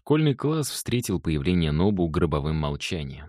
Школьный класс встретил появление Нобу гробовым молчанием.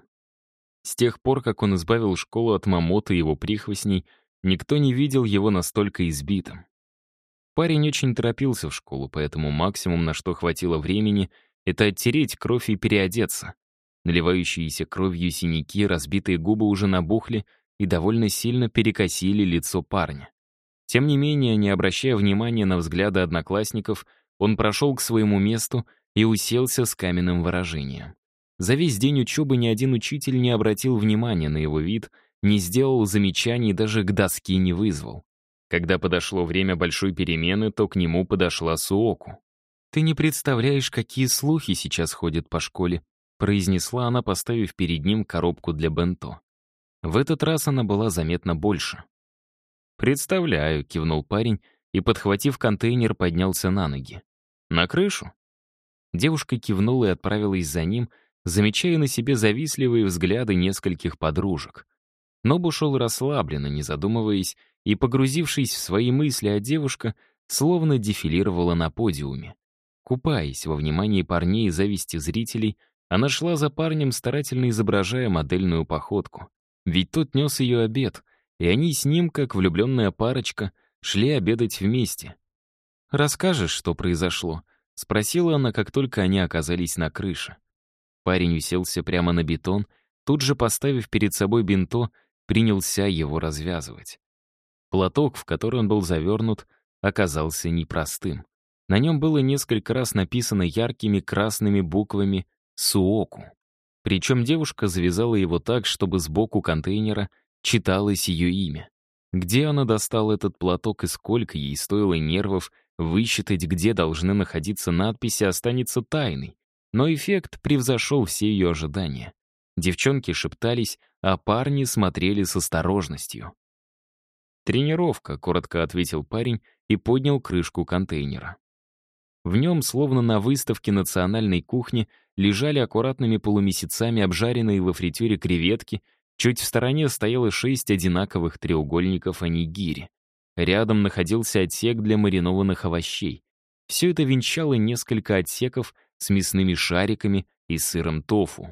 С тех пор, как он избавил школу от Мамота и его прихвостней, никто не видел его настолько избитым. Парень очень торопился в школу, поэтому максимум, на что хватило времени, это оттереть кровь и переодеться. Наливающиеся кровью синяки, разбитые губы уже набухли и довольно сильно перекосили лицо парня. Тем не менее, не обращая внимания на взгляды одноклассников, он прошел к своему месту и уселся с каменным выражением. За весь день учебы ни один учитель не обратил внимания на его вид, не сделал замечаний, даже к доске не вызвал. Когда подошло время большой перемены, то к нему подошла Суоку. «Ты не представляешь, какие слухи сейчас ходят по школе», произнесла она, поставив перед ним коробку для бенто. В этот раз она была заметно больше. «Представляю», — кивнул парень и, подхватив контейнер, поднялся на ноги. «На крышу?» Девушка кивнула и отправилась за ним, замечая на себе завистливые взгляды нескольких подружек. Нобу шел расслабленно, не задумываясь, и, погрузившись в свои мысли, а девушка словно дефилировала на подиуме. Купаясь во внимании парней и зависти зрителей, она шла за парнем, старательно изображая модельную походку. Ведь тот нес ее обед, и они с ним, как влюбленная парочка, шли обедать вместе. «Расскажешь, что произошло?» — спросила она, как только они оказались на крыше. Парень уселся прямо на бетон, тут же поставив перед собой бинто, принялся его развязывать. Платок, в который он был завернут, оказался непростым. На нем было несколько раз написано яркими красными буквами «Суоку». Причем девушка завязала его так, чтобы сбоку контейнера читалось ее имя. Где она достала этот платок и сколько ей стоило нервов высчитать, где должны находиться надписи, останется тайной. Но эффект превзошел все ее ожидания. Девчонки шептались, а парни смотрели с осторожностью. «Тренировка», — коротко ответил парень и поднял крышку контейнера. В нем, словно на выставке национальной кухни, лежали аккуратными полумесяцами обжаренные во фритюре креветки, чуть в стороне стояло 6 одинаковых треугольников онигири. Рядом находился отсек для маринованных овощей. Все это венчало несколько отсеков с мясными шариками и сыром тофу.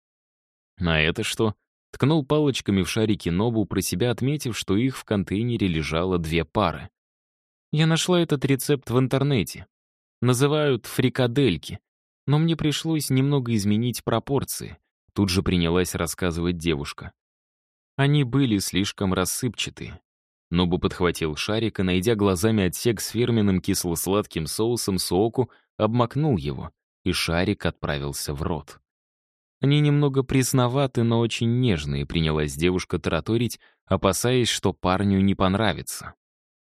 «А это что?» — ткнул палочками в шарики Нобу, про себя отметив, что их в контейнере лежало 2 пары. «Я нашла этот рецепт в интернете. Называют фрикадельки, но мне пришлось немного изменить пропорции», — тут же принялась рассказывать девушка. Они были слишком рассыпчатые. Нобу подхватил шарик и, найдя глазами отсек с фирменным кисло-сладким соусом соку, обмакнул его, и шарик отправился в рот. «Они немного пресноваты, но очень нежные», — принялась девушка тараторить, опасаясь, что парню не понравится.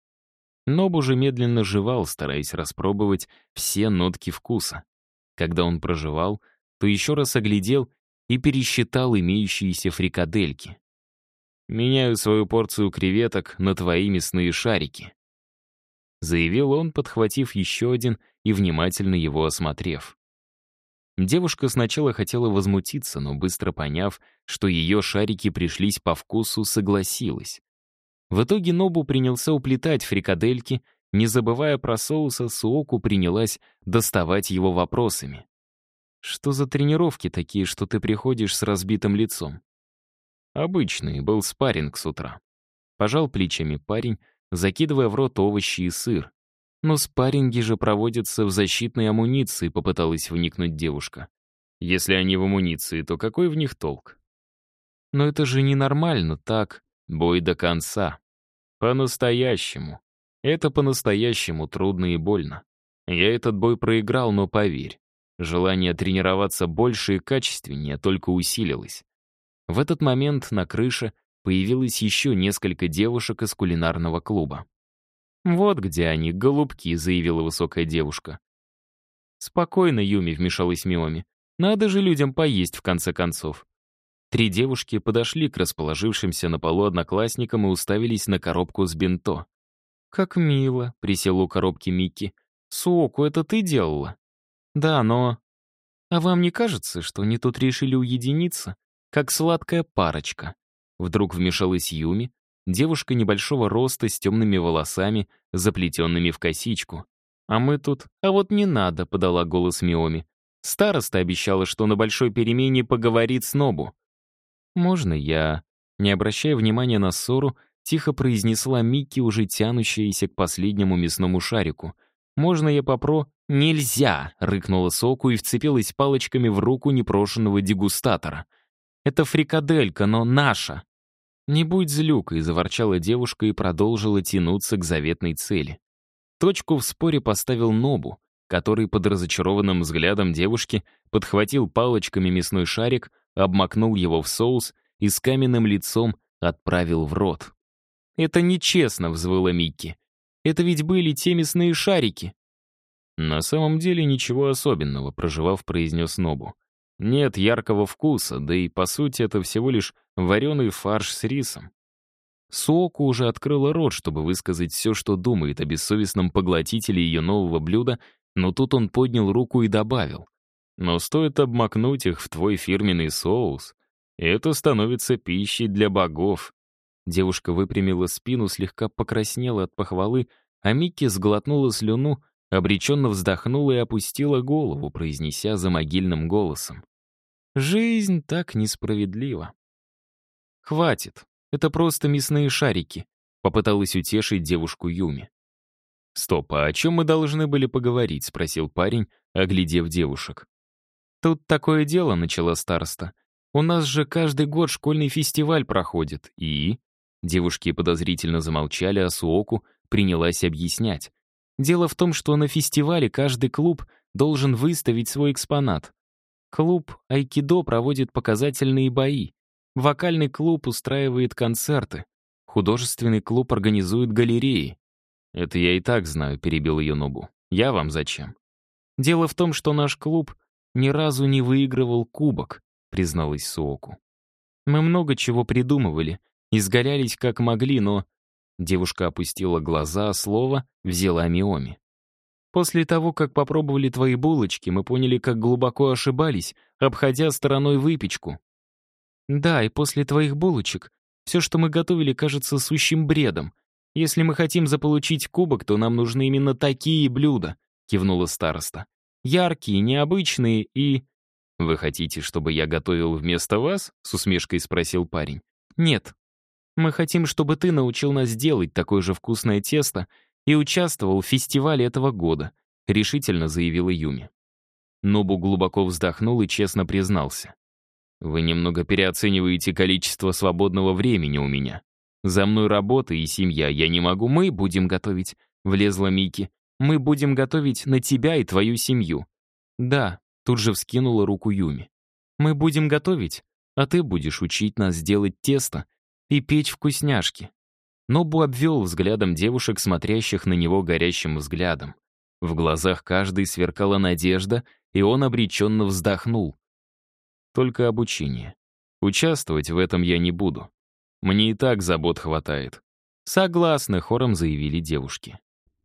Нобу же медленно жевал, стараясь распробовать все нотки вкуса. Когда он прожевал, то еще раз оглядел и пересчитал имеющиеся фрикадельки. «Меняю свою порцию креветок на твои мясные шарики», — заявил он, подхватив еще один и внимательно его осмотрев. Девушка сначала хотела возмутиться, но быстро поняв, что ее шарики пришлись по вкусу, согласилась. В итоге Нобу принялся уплетать фрикадельки, не забывая про соус, а Суоку принялась доставать его вопросами. «Что за тренировки такие, что ты приходишь с разбитым лицом?» «Обычный, был спарринг с утра». Пожал плечами парень, закидывая в рот овощи и сыр. «Но спарринги же проводятся в защитной амуниции», — попыталась вникнуть девушка. «Если они в амуниции, то какой в них толк?» «Но это же ненормально, так? Бой до конца. По-настоящему. Это по-настоящему трудно и больно. Я этот бой проиграл, но поверь, желание тренироваться больше и качественнее только усилилось». В этот момент на крыше появилось еще несколько девушек из кулинарного клуба. «Вот где они, голубки», — заявила высокая девушка. «Спокойно, Юми», — вмешалась Миоми. «Надо же людям поесть, в конце концов». 3 девушки подошли к расположившимся на полу одноклассникам и уставились на коробку с бенто. «Как мило», — присела у коробки Микки. «Суоку, это ты делала?» «Да, но...» «А вам не кажется, что они тут решили уединиться, как сладкая парочка?» Вдруг вмешалась Юми, девушка небольшого роста с темными волосами, заплетенными в косичку. «А мы тут... А вот не надо», — подала голос Миоми. Староста обещала, что на большой перемене поговорит с Нобу. «Можно я...» Не обращая внимания на ссору, тихо произнесла Микки, уже тянущаяся к последнему мясному шарику. «Можно я «Нельзя!» — рыкнула Соку и вцепилась палочками в руку непрошенного дегустатора. «Это фрикаделька, но наша!» «Не будь злюкой», — заворчала девушка и продолжила тянуться к заветной цели. Точку в споре поставил Нобу, который под разочарованным взглядом девушки подхватил палочками мясной шарик, обмакнул его в соус и с каменным лицом отправил в рот. «Это нечестно», — взвыла Микки. «Это ведь были те мясные шарики». «На самом деле ничего особенного», — прожевав, произнес Нобу. «Нет яркого вкуса, да и, по сути, это всего лишь вареный фарш с рисом». Суоку уже открыла рот, чтобы высказать все, что думает о бессовестном поглотителе ее нового блюда, но тут он поднял руку и добавил. «Но стоит обмакнуть их в твой фирменный соус, и это становится пищей для богов». Девушка выпрямила спину, слегка покраснела от похвалы, а Микки сглотнула слюну, обреченно вздохнула и опустила голову, произнеся за могильным голосом. «Жизнь так несправедлива». «Хватит, это просто мясные шарики», — попыталась утешить девушку Юми. «Стоп, а о чем мы должны были поговорить?» — спросил парень, оглядев девушек. «Тут такое дело», — начала староста. «У нас же каждый год школьный фестиваль проходит, и...» Девушки подозрительно замолчали, а Суоку принялась объяснять. «Дело в том, что на фестивале каждый клуб должен выставить свой экспонат. Клуб айкидо проводит показательные бои, вокальный клуб устраивает концерты, художественный клуб организует галереи». «Это я и так знаю», — перебил ее Нобу. «Я вам зачем?» «Дело в том, что наш клуб ни разу не выигрывал кубок», — призналась Суоку. «Мы много чего придумывали, изгалялись как могли, но...» Девушка опустила глаза, а слово взяла Миоми. «После того, как попробовали твои булочки, мы поняли, как глубоко ошибались, обходя стороной выпечку. Да, и после твоих булочек все, что мы готовили, кажется сущим бредом. Если мы хотим заполучить кубок, то нам нужны именно такие блюда», — кивнула староста. «Яркие, необычные и...» «Вы хотите, чтобы я готовил вместо вас?» — с усмешкой спросил парень. «Нет. Мы хотим, чтобы ты научил нас делать такое же вкусное тесто и участвовал в фестивале этого года», — решительно заявила Юми. Нобу глубоко вздохнул и честно признался. «Вы немного переоцениваете количество свободного времени у меня. За мной работа и семья, я не могу, мы будем готовить», — влезла Мики. «Мы будем готовить на тебя и твою семью». «Да», — тут же вскинула руку Юми. «Мы будем готовить, а ты будешь учить нас делать тесто и печь вкусняшки». Нобу обвел взглядом девушек, смотрящих на него горящим взглядом. В глазах каждой сверкала надежда, и он обреченно вздохнул. «Только обучение. Участвовать в этом я не буду. Мне и так забот хватает». «Согласны», — хором заявили девушки.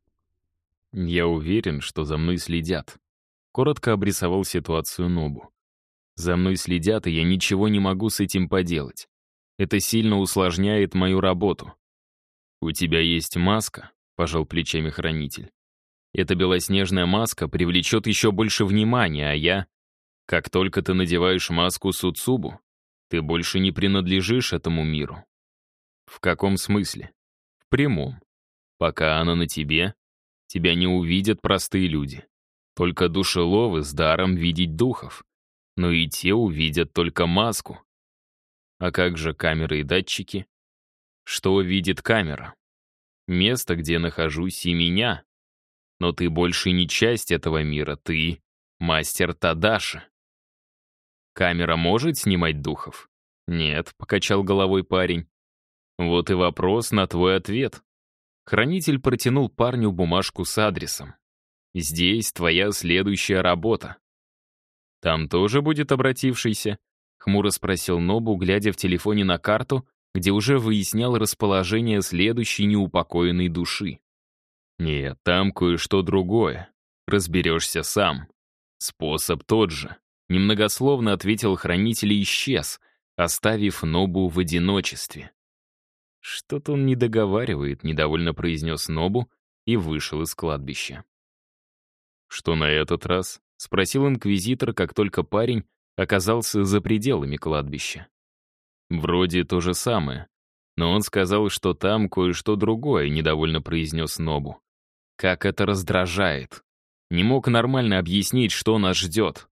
«Я уверен, что за мной следят», — коротко обрисовал ситуацию Нобу. «За мной следят, и я ничего не могу с этим поделать. Это сильно усложняет мою работу». «У тебя есть маска?» — пожал плечами хранитель. «Эта белоснежная маска привлечет еще больше внимания, а я...» «Как только ты надеваешь маску Суцубу, ты больше не принадлежишь этому миру». «В каком смысле?» «В прямом. Пока она на тебе, тебя не увидят простые люди. Только душеловы с даром видеть духов. Но и те увидят только маску. А как же камеры и датчики? Что видит камера? Место, где нахожусь, и меня. Но ты больше не часть этого мира, ты мастер Тадаши». «Камера может снимать духов?» «Нет», — покачал головой парень. «Вот и вопрос на твой ответ». Хранитель протянул парню бумажку с адресом. «Здесь твоя следующая работа». «Там тоже будет обратившийся?» — хмуро спросил Нобу, глядя в телефоне на карту, где уже выяснял расположение следующей неупокоенной души. «Нет, там кое-что другое. Разберешься сам. Способ тот же». Немногословно ответил хранитель и исчез, оставив Нобу в одиночестве. «Что-то он не договаривает», — недовольно произнес Нобу и вышел из кладбища. «Что на этот раз?» — спросил инквизитор, как только парень оказался за пределами кладбища. «Вроде то же самое, но он сказал, что там кое-что другое», — недовольно произнес Нобу. «Как это раздражает. Не мог нормально объяснить, что нас ждет».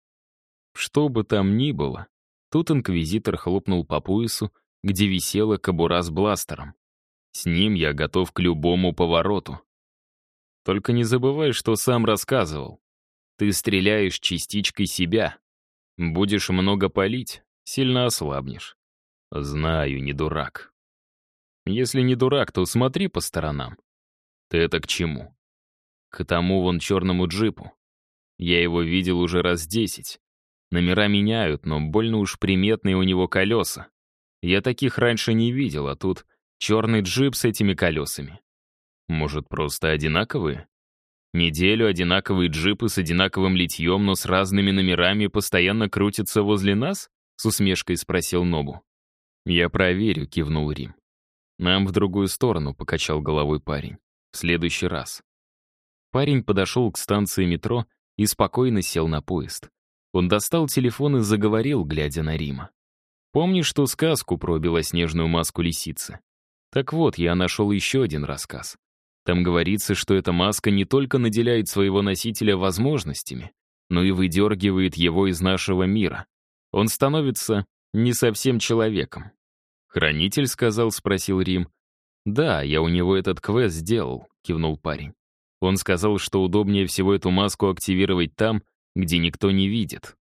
Что бы там ни было, тут инквизитор хлопнул по поясу, где висела кобура с бластером. «С ним я готов к любому повороту. Только не забывай, что сам рассказывал. Ты стреляешь частичкой себя. Будешь много палить, сильно ослабнешь». «Знаю, не дурак». «Если не дурак, то смотри по сторонам». «Ты это к чему?» «К тому вон черному джипу. Я его видел уже раз 10. Номера меняют, но больно уж приметные у него колеса. Я таких раньше не видел, а тут черный джип с этими колесами. Может, просто одинаковые? Неделю одинаковые джипы с одинаковым литьем, но с разными номерами постоянно крутятся возле нас?» — с усмешкой спросил Нобу. «Я проверю», — кивнул Рим. «Нам в другую сторону», — покачал головой парень. «В следующий раз». Парень подошел к станции метро и спокойно сел на поезд. Он достал телефон и заговорил, глядя на Рима. «Помнишь ту сказку про белоснежную маску лисицы? Так вот, я нашел еще один рассказ. Там говорится, что эта маска не только наделяет своего носителя возможностями, но и выдергивает его из нашего мира. Он становится не совсем человеком». «Хранитель сказал?» — спросил Рим. «Да, я у него этот квест сделал», — кивнул парень. «Он сказал, что удобнее всего эту маску активировать там, где никто не видит».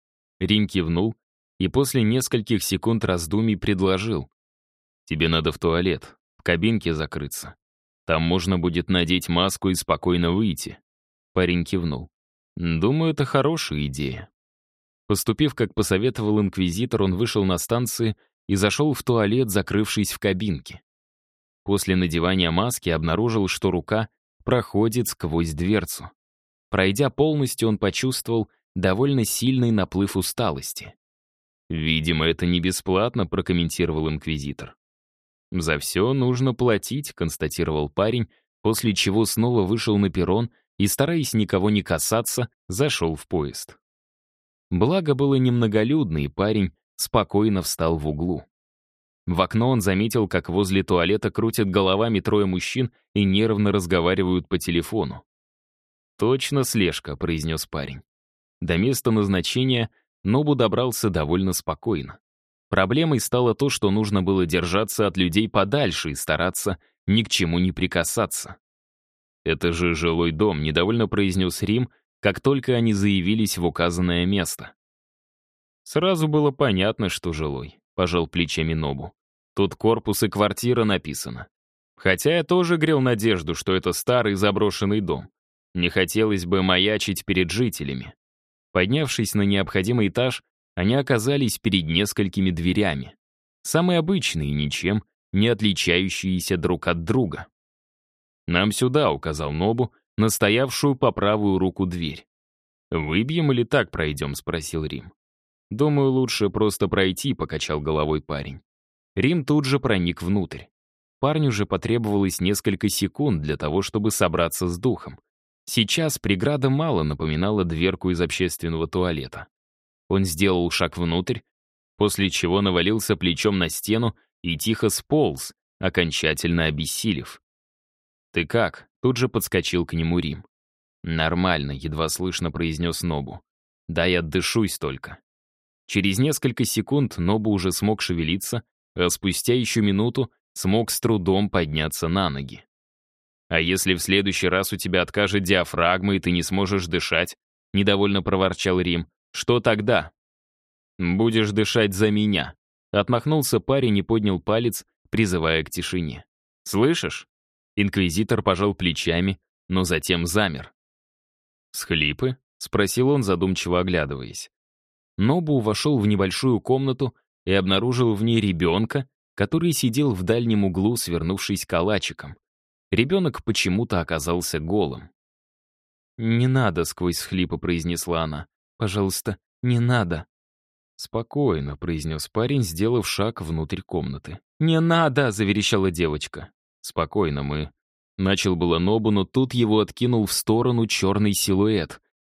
Рим кивнул и после нескольких секунд раздумий предложил. «Тебе надо в туалет, в кабинке закрыться. Там можно будет надеть маску и спокойно выйти». Парень кивнул. «Думаю, это хорошая идея». Поступив, как посоветовал инквизитор, он вышел на станции и зашел в туалет, закрывшись в кабинке. После надевания маски обнаружил, что рука проходит сквозь дверцу. Пройдя полностью, он почувствовал довольно сильный наплыв усталости. «Видимо, это не бесплатно», — прокомментировал инквизитор. «За все нужно платить», — констатировал парень, после чего снова вышел на перрон и, стараясь никого не касаться, зашел в поезд. Благо было немноголюдно, и парень спокойно встал в углу. В окно он заметил, как возле туалета крутят головами трое мужчин и нервно разговаривают по телефону. «Точно слежка», — произнес парень. До места назначения Нобу добрался довольно спокойно. Проблемой стало то, что нужно было держаться от людей подальше и стараться ни к чему не прикасаться. «Это же жилой дом», — недовольно произнес Рим, как только они заявились в указанное место. «Сразу было понятно, что жилой», — пожал плечами Нобу. «Тут корпус и квартира написано. Хотя я тоже грел надежду, что это старый заброшенный дом. Не хотелось бы маячить перед жителями». Поднявшись на необходимый этаж, они оказались перед несколькими дверями. Самые обычные, ничем не отличающиеся друг от друга. «Нам сюда», — указал Нобу, на стоявшую по правую руку дверь. «Выбьем или так пройдем?» — спросил Рим. «Думаю, лучше просто пройти», — покачал головой парень. Рим тут же проник внутрь. Парню же потребовалось несколько секунд для того, чтобы собраться с духом. Сейчас преграда мало напоминала дверку из общественного туалета. Он сделал шаг внутрь, после чего навалился плечом на стену и тихо сполз, окончательно обессилев. «Ты как?» — тут же подскочил к нему Рим. «Нормально», — едва слышно произнес Нобу. «Дай отдышусь только». Через несколько секунд Нобу уже смог шевелиться, а спустя еще минуту смог с трудом подняться на ноги. «А если в следующий раз у тебя откажет диафрагма, и ты не сможешь дышать?» — недовольно проворчал Рим. «Что тогда?» «Будешь дышать за меня», — отмахнулся парень и поднял палец, призывая к тишине. «Слышишь?» Инквизитор пожал плечами, но затем замер. «Схлипы?» — спросил он, задумчиво оглядываясь. Нобу вошел в небольшую комнату и обнаружил в ней ребенка, который сидел в дальнем углу, свернувшись калачиком. Ребенок почему-то оказался голым. «Не надо», — сквозь схлипы произнесла она. «Пожалуйста, не надо». «Спокойно», — произнес парень, сделав шаг внутрь комнаты. «Не надо!» — заверещала девочка. «Спокойно, мы...» Начал было Нобу, но тут его откинул в сторону черный силуэт.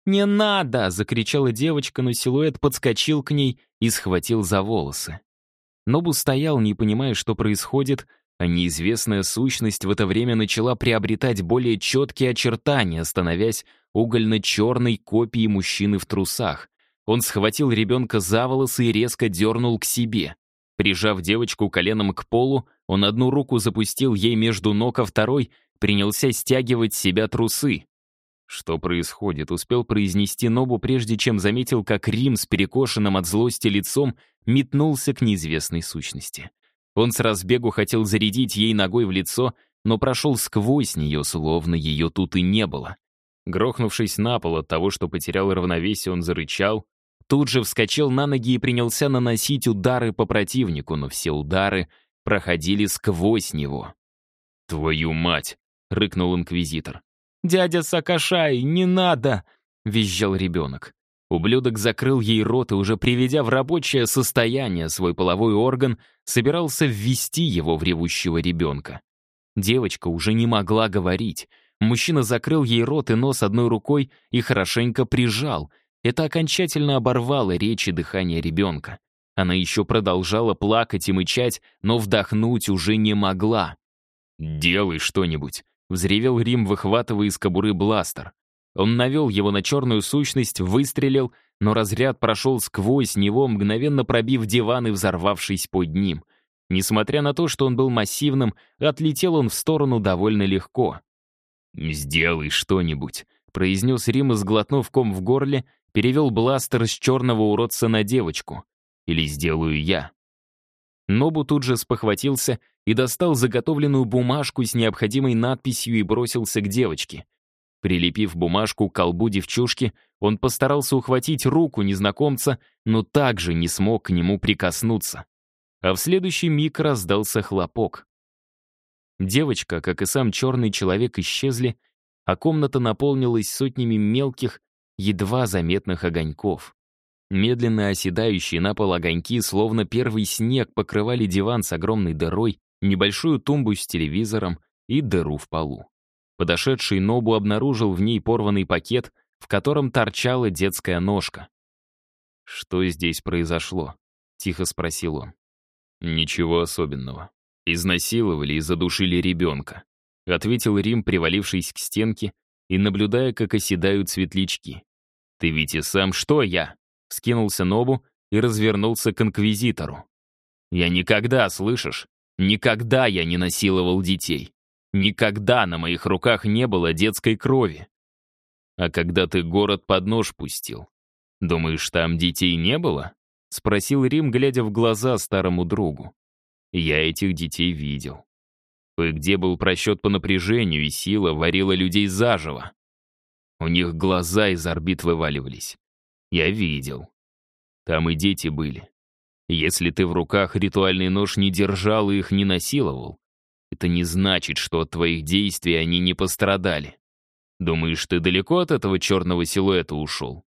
«Не надо!» — закричала девочка, но силуэт подскочил к ней и схватил за волосы. Нобу стоял, не понимая, что происходит, а неизвестная сущность в это время начала приобретать более четкие очертания, становясь угольно-черной копией мужчины в трусах. Он схватил ребенка за волосы и резко дернул к себе. Прижав девочку коленом к полу, он одну руку запустил ей между ног, а второй принялся стягивать с себя трусы. «Что происходит?» — успел произнести Нобу, прежде чем заметил, как Рим с перекошенным от злости лицом метнулся к неизвестной сущности. Он с разбегу хотел зарядить ей ногой в лицо, но прошел сквозь нее, словно ее тут и не было. Грохнувшись на пол от того, что потерял равновесие, он зарычал, тут же вскочил на ноги и принялся наносить удары по противнику, но все удары проходили сквозь него. «Твою мать!» — рыкнул инквизитор. «Дядя Сакашай, не надо!» — визжал ребенок. Ублюдок закрыл ей рот и, уже приведя в рабочее состояние свой половой орган, собирался ввести его в ревущего ребенка. Девочка уже не могла говорить. Мужчина закрыл ей рот и нос одной рукой и хорошенько прижал. Это окончательно оборвало речь и дыхание ребенка. Она еще продолжала плакать и мычать, но вдохнуть уже не могла. «Делай что-нибудь», — взревел Рим, выхватывая из кобуры бластер. Он навел его на черную сущность, выстрелил, но разряд прошел сквозь него, мгновенно пробив диван и взорвавшись под ним. Несмотря на то, что он был массивным, отлетел он в сторону довольно легко. «Сделай что-нибудь», — произнес Рим и, сглотнув ком в горле, перевел бластер с черного уродца на девочку. «Или сделаю я». Нобу тут же спохватился и достал заготовленную бумажку с необходимой надписью и бросился к девочке. Прилепив бумажку к колбу девчушки, он постарался ухватить руку незнакомца, но также не смог к нему прикоснуться. А в следующий миг раздался хлопок. Девочка, как и сам черный человек, исчезли, а комната наполнилась сотнями мелких, едва заметных огоньков. Медленно оседающие на пол огоньки, словно первый снег, покрывали диван с огромной дырой, небольшую тумбу с телевизором и дыру в полу. Подошедший Нобу обнаружил в ней порванный пакет, в котором торчала детская ножка. «Что здесь произошло?» — тихо спросил он. «Ничего особенного. Изнасиловали и задушили ребенка», — ответил Рим, привалившись к стенке и наблюдая, как оседают светлячки. «Ты ведь и сам что я?» — вскинулся Нобу и развернулся к инквизитору. «Я никогда, слышишь? Никогда я не насиловал детей. Никогда на моих руках не было детской крови. А когда ты город под нож пустил, думаешь, там детей не было?» — спросил Рим, глядя в глаза старому другу. «Я этих детей видел. Кое-где был просчет по напряжению, и сила варила людей заживо. У них глаза из орбит вываливались. Я видел. Там и дети были. Если ты в руках ритуальный нож не держал и их не насиловал, это не значит, что от твоих действий они не пострадали. Думаешь, ты далеко от этого черного силуэта ушел?»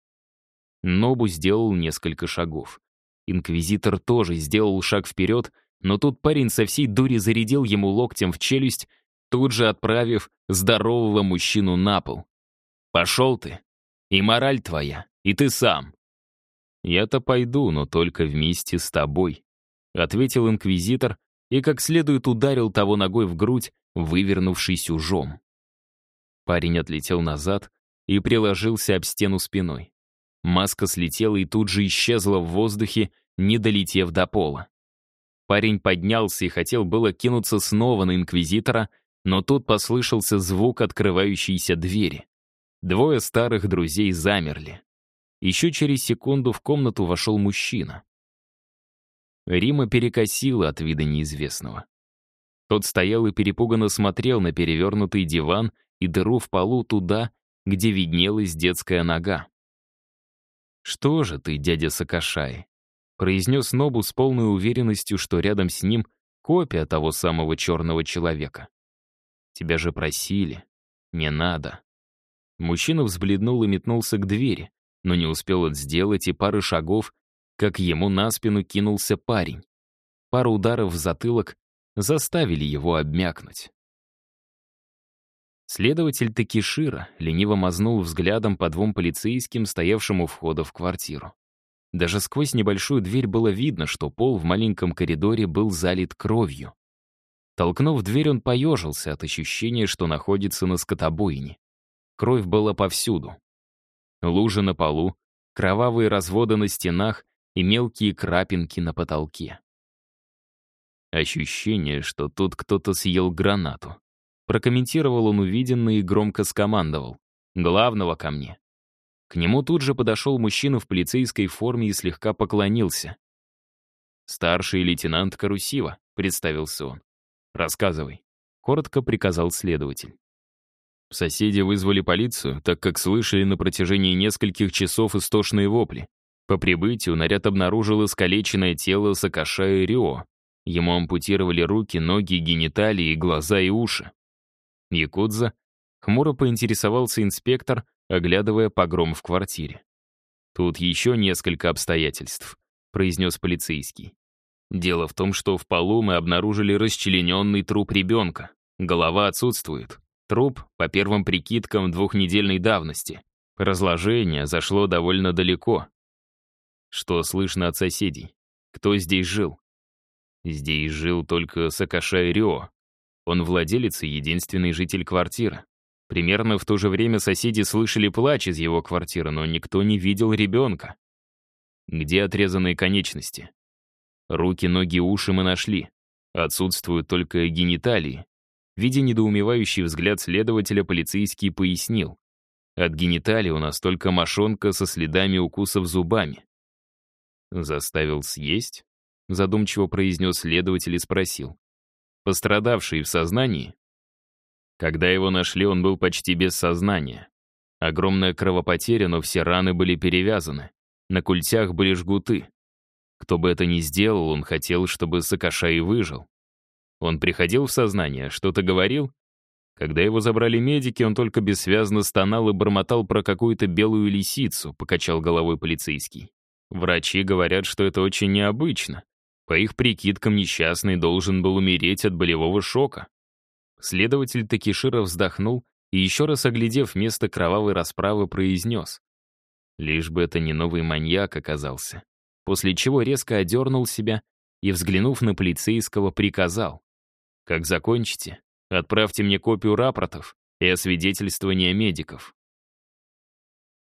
Нобу сделал несколько шагов. Инквизитор тоже сделал шаг вперед, но тут парень со всей дури зарядил ему локтем в челюсть, тут же отправив здорового мужчину на пол. «Пошел ты. И мораль твоя, и ты сам». «Я-то пойду, но только вместе с тобой», — ответил инквизитор и как следует ударил того ногой в грудь, вывернувшись ужом. Парень отлетел назад и приложился об стену спиной. Маска слетела и тут же исчезла в воздухе, не долетев до пола. Парень поднялся и хотел было кинуться снова на инквизитора, но тут послышался звук открывающейся двери. Двое старых друзей замерли. Еще через секунду в комнату вошел мужчина. Рима перекосило от вида неизвестного. Тот стоял и перепуганно смотрел на перевернутый диван и дыру в полу туда, где виднелась детская нога. «Что же ты, дядя Сакашай?» — произнес Нобу с полной уверенностью, что рядом с ним копия того самого черного человека. «Тебя же просили. Не надо». Мужчина взбледнул и метнулся к двери, но не успел он сделать и пары шагов, как ему на спину кинулся парень. Пара ударов в затылок заставили его обмякнуть. Следователь Такишира лениво мазнул взглядом по двум полицейским, стоявшим у входа в квартиру. Даже сквозь небольшую дверь было видно, что пол в маленьком коридоре был залит кровью. Толкнув дверь, он поежился от ощущения, что находится на скотобойне. Кровь была повсюду. Лужи на полу, кровавые разводы на стенах и мелкие крапинки на потолке. Ощущение, что тут кто-то съел гранату. Прокомментировал он увиденное и громко скомандовал: «Главного ко мне». К нему тут же подошел мужчина в полицейской форме и слегка поклонился. «Старший лейтенант Карусива», — представился он. «Рассказывай», — коротко приказал следователь. Соседи вызвали полицию, так как слышали на протяжении нескольких часов истошные вопли. По прибытию наряд обнаружил искалеченное тело Сакашая Рио. Ему ампутировали руки, ноги, гениталии, глаза и уши. Якудза хмуро поинтересовался инспектор, оглядывая погром в квартире. «Тут еще несколько обстоятельств», — произнес полицейский. «Дело в том, что в полу мы обнаружили расчлененный труп ребенка. Голова отсутствует. Труп, по первым прикидкам, 2-недельной давности. Разложение зашло довольно далеко. Что слышно от соседей? Кто здесь жил?» «Здесь жил только Сакашай Рё. Он владелец и единственный житель квартиры. Примерно в то же время соседи слышали плач из его квартиры, но никто не видел ребенка. Где отрезанные конечности? Руки, ноги, уши мы нашли. Отсутствуют только гениталии». Видя недоумевающий взгляд следователя, полицейский пояснил: «От гениталий у нас только мошонка со следами укусов зубами». «Заставил съесть?» — задумчиво произнес следователь и спросил: «Пострадавший в сознании?» Когда его нашли, он был почти без сознания. Огромная кровопотеря, но все раны были перевязаны. На культях были жгуты. Кто бы это ни сделал, он хотел, чтобы Сакашай выжил. Он приходил в сознание, что-то говорил. Когда его забрали медики, он только бессвязно стонал и бормотал про какую-то белую лисицу, покачал головой полицейский. Врачи говорят, что это очень необычно. По их прикидкам, несчастный должен был умереть от болевого шока. Следователь Такишира вздохнул и, еще раз оглядев место кровавой расправы, произнес: «Лишь бы это не новый маньяк оказался». После чего резко одернул себя и, взглянув на полицейского, приказал: «Как закончите, отправьте мне копию рапортов и освидетельствования медиков».